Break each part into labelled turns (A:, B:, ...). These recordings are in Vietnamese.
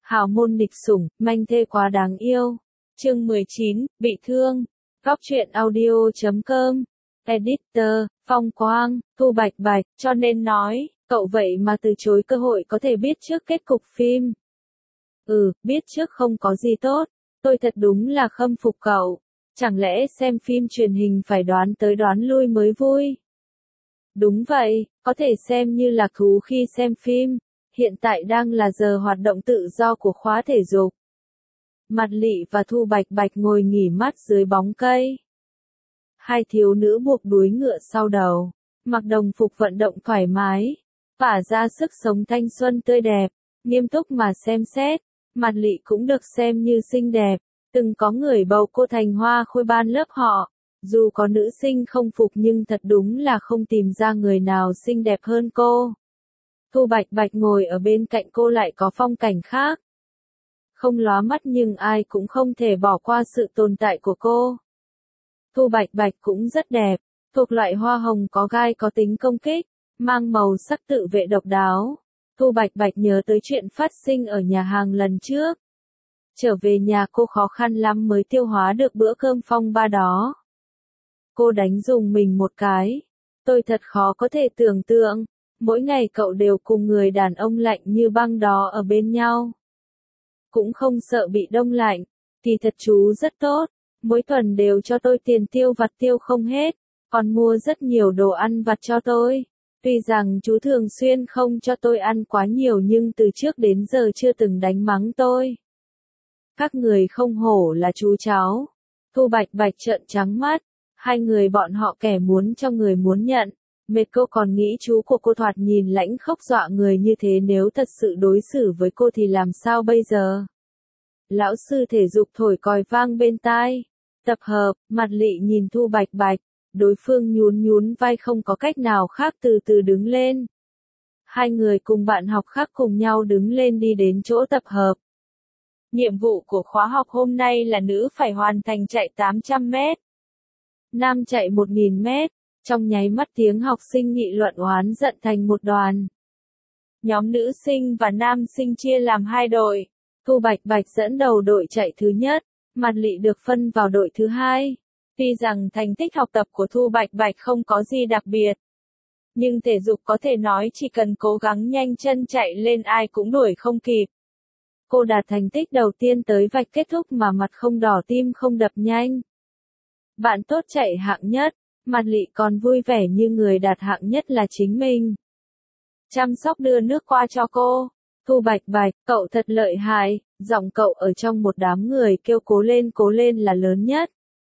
A: Hào môn nghịch sủng, manh thê quá đáng yêu. Chương 19, bị thương. Góc truyện audio.com. Editor, Phong Quang, Thu Bạch Bạch, cho nên nói, cậu vậy mà từ chối cơ hội có thể biết trước kết cục phim. Biết trước không có gì tốt, tôi thật đúng là khâm phục cậu. Chẳng lẽ xem phim truyền hình phải đoán tới đoán lui mới vui? Đúng vậy, có thể xem như lạc thú khi xem phim. Hiện tại đang là giờ hoạt động tự do của khóa thể dục. Mạt Lị và Thu Bạch Bạch ngồi nghỉ mát dưới bóng cây. Hai thiếu nữ buộc đuôi ngựa sau đầu, mặc đồng phục vận động thoải mái, tỏa ra sức sống thanh xuân tươi đẹp. Nghiêm túc mà xem xét, Mạt Lị cũng được xem như xinh đẹp, từng có người bầu cô thành hoa khôi ban lớp họ. Dù có nữ sinh không phục nhưng thật đúng là không tìm ra người nào xinh đẹp hơn cô. Thu Bạch Bạch ngồi ở bên cạnh cô lại có phong cảnh khác. Không lóa mắt nhưng ai cũng không thể bỏ qua sự tồn tại của cô. Thu Bạch Bạch cũng rất đẹp, thuộc loại hoa hồng có gai có tính công kích, mang màu sắc tự vệ độc đáo. Thu Bạch Bạch nhớ tới chuyện phát sinh ở nhà hàng lần trước. Trở về nhà cô khó khăn lắm mới tiêu hóa được bữa cơm phong ba đó. Cô đánh dùng mình một cái. Tôi thật khó có thể tưởng tượng, mỗi ngày cậu đều cùng người đàn ông lạnh như băng đó ở bên nhau. Cũng không sợ bị đông lạnh, thì thật chú rất tốt, mỗi tuần đều cho tôi tiền tiêu vặt tiêu không hết, còn mua rất nhiều đồ ăn vặt cho tôi. Tuy rằng chú thường xuyên không cho tôi ăn quá nhiều nhưng từ trước đến giờ chưa từng đánh mắng tôi. Các người không hổ là chú cháu. Thu Bạch Bạch trợn trắng mắt, hai người bọn họ kẻ muốn cho người muốn nhận. Mệt cô còn nghĩ chú của cô thoạt nhìn lãnh khốc dọa người như thế, nếu thật sự đối xử với cô thì làm sao bây giờ? Lão sư thể dục thổi còi vang bên tai. Tập hợp, Mạt Lị nhìn Thu Bạch Bạch, đối phương nhún nhún vai không có cách nào khác từ từ đứng lên. Hai người cùng bạn học khác cùng nhau đứng lên đi đến chỗ tập hợp. Nhiệm vụ của khóa học hôm nay là nữ phải hoàn thành chạy 800 mét. Nam chạy 1000 mét. Trong nháy mắt tiếng học sinh nghị luận oán giận thành một đoàn. Nhóm nữ sinh và nam sinh chia làm hai đội. Thu Bạch Bạch dẫn đầu đội chạy thứ nhất, Mạt Lị được phân vào đội thứ hai. Tuy rằng thành tích học tập của Thu Bạch Bạch không có gì đặc biệt, nhưng thể dục có thể nói chỉ cần cố gắng nhanh chân chạy lên ai cũng đuổi không kịp. Cô đạt thành tích đầu tiên tới vạch kết thúc mà mặt không đỏ tim không đập nhanh. Bạn tốt chạy hạng nhất. Mạt Lị còn vui vẻ như người đạt hạng nhất là chính mình. Chăm sóc đưa nước qua cho cô. Thu Bạch Bạch, cậu thật lợi hại, giọng cậu ở trong một đám người kêu cố lên là lớn nhất.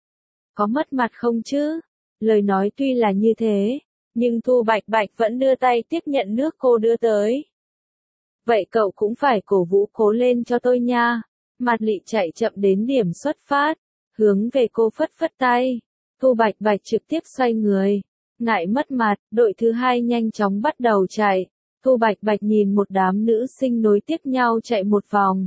A: Có mất mặt không chứ? Lời nói tuy là như thế, nhưng Thu Bạch Bạch vẫn đưa tay tiếp nhận nước cô đưa tới. Vậy cậu cũng phải cổ vũ cố lên cho tôi nha. Mạt Lị chạy chậm đến điểm xuất phát, hướng về cô phất phất tay. Thu Bạch Bạch trực tiếp xoay người. Ngại mất mặt, đội thứ hai nhanh chóng bắt đầu chạy. Thu Bạch Bạch nhìn một đám nữ sinh nối tiếp nhau chạy một vòng.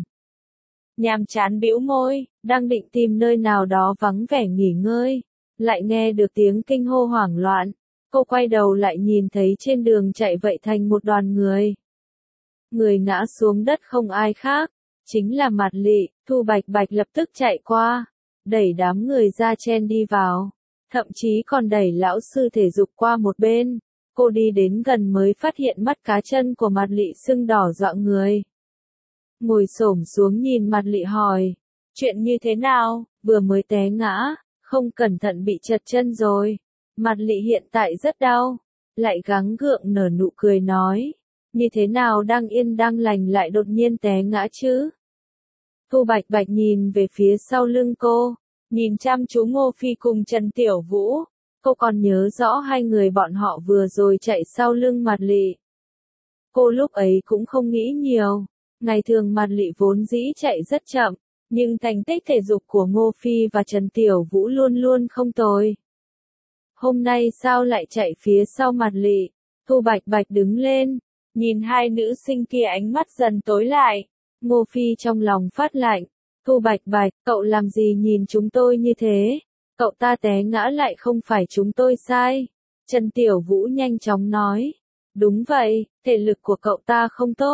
A: Nhàm chán bĩu môi, đang định tìm nơi nào đó vắng vẻ nghỉ ngơi. Lại nghe được tiếng kinh hô hoảng loạn. Cô quay đầu lại nhìn thấy trên đường chạy vậy thành một đoàn người. Người ngã xuống đất không ai khác, chính là Mạt Lị. Thu Bạch Bạch lập tức chạy qua, đẩy đám người ra chen đi vào. Thậm chí còn đẩy lão sư thể dục qua một bên. Cô đi đến gần mới phát hiện mắt cá chân của Mạt Lị sưng đỏ dọa người. Ngồi xổm xuống nhìn Mạt Lị hỏi, chuyện như thế nào? Vừa mới té ngã, không cẩn thận bị trật chân rồi. Mạt Lị hiện tại rất đau, lại gắng gượng nở nụ cười nói, như thế nào đang yên đang lành lại đột nhiên té ngã chứ? Thu Bạch Bạch nhìn về phía sau lưng cô. Nhìn chăm chú Ngô Phi cùng Trần Tiểu Vũ, cô còn nhớ rõ hai người bọn họ vừa rồi chạy sau lưng Mạt Lị. Cô lúc ấy cũng không nghĩ nhiều, ngày thường Mạt Lị vốn dĩ chạy rất chậm, nhưng thành tích thể dục của Ngô Phi và Trần Tiểu Vũ luôn luôn không tồi. Hôm nay sao lại chạy phía sau Mạt Lị? Thu Bạch Bạch đứng lên, nhìn hai nữ sinh kia ánh mắt dần tối lại. Ngô Phi trong lòng phát lạnh. Thu Bạch Bạch, cậu làm gì nhìn chúng tôi như thế? Cậu ta té ngã lại không phải chúng tôi sai. Trần Tiểu Vũ nhanh chóng nói. Đúng vậy, thể lực của cậu ta không tốt.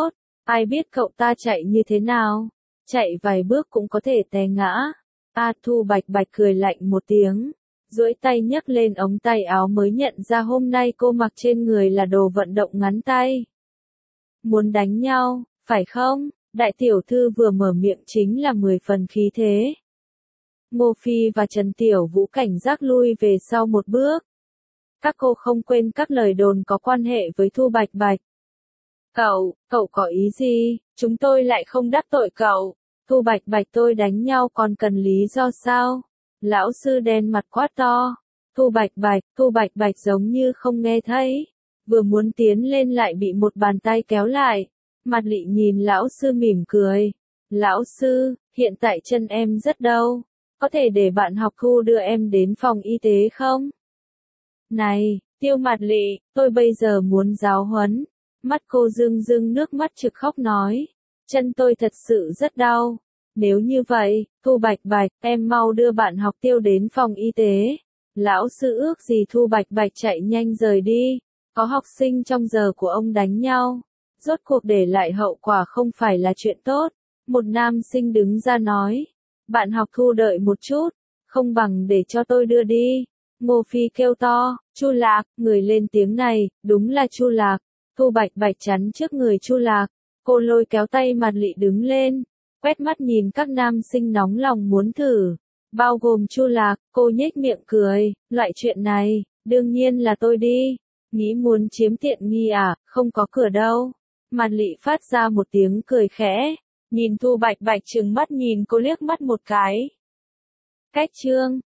A: Ai biết cậu ta chạy như thế nào? Chạy vài bước cũng có thể té ngã. Thu Bạch Bạch cười lạnh một tiếng, duỗi tay nhấc lên ống tay áo mới nhận ra hôm nay cô mặc trên người là đồ vận động ngắn tay. Muốn đánh nhau, phải không? Đại tiểu thư vừa mở miệng chính là 10 phần khí thế. Ngô Phi và Trần Tiểu Vũ cảnh giác lui về sau một bước. Các cô không quên các lời đồn có quan hệ với Thu Bạch Bạch. Cậu có ý gì? Chúng tôi lại không đắc tội cậu. Thu Bạch Bạch tôi đánh nhau còn cần lý do sao? Lão sư đen mặt quát to. Thu Bạch Bạch giống như không nghe thấy. Vừa muốn tiến lên lại bị một bàn tay kéo lại. Mặt lị nhìn lão sư mỉm cười. Lão sư, hiện tại chân em rất đau. Có thể để bạn học Thu đưa em đến phòng y tế không? Này, Tiêu Mặt Lị, tôi bây giờ muốn giáo huấn. Mắt cô rưng rưng nước mắt trực khóc nói. Chân tôi thật sự rất đau. Nếu như vậy, Thu Bạch Bạch, em mau đưa bạn học Tiêu đến phòng y tế. Lão sư ước gì Thu Bạch Bạch chạy nhanh rời đi. Có học sinh trong giờ của ông đánh nhau. Rốt cuộc để lại hậu quả không phải là chuyện tốt. Một nam sinh đứng ra nói. Bạn học Thu đợi một chút. Không bằng để cho tôi đưa đi. Ngô Phi kêu to. Chu Lạc, người lên tiếng này, đúng là Chu Lạc. Thu Bạch Bạch chắn trước người Chu Lạc. Cô lôi kéo tay Mặt Lị đứng lên. Quét mắt nhìn các nam sinh nóng lòng muốn thử. Bao gồm Chu Lạc, cô nhếch miệng cười. Loại chuyện này, đương nhiên là tôi đi. Nghĩ muốn chiếm tiện nghi à, không có cửa đâu. Mặt Lị phát ra một tiếng cười khẽ. Nhìn Thu Bạch Bạch trừng mắt nhìn cô liếc mắt một cái. Cách chương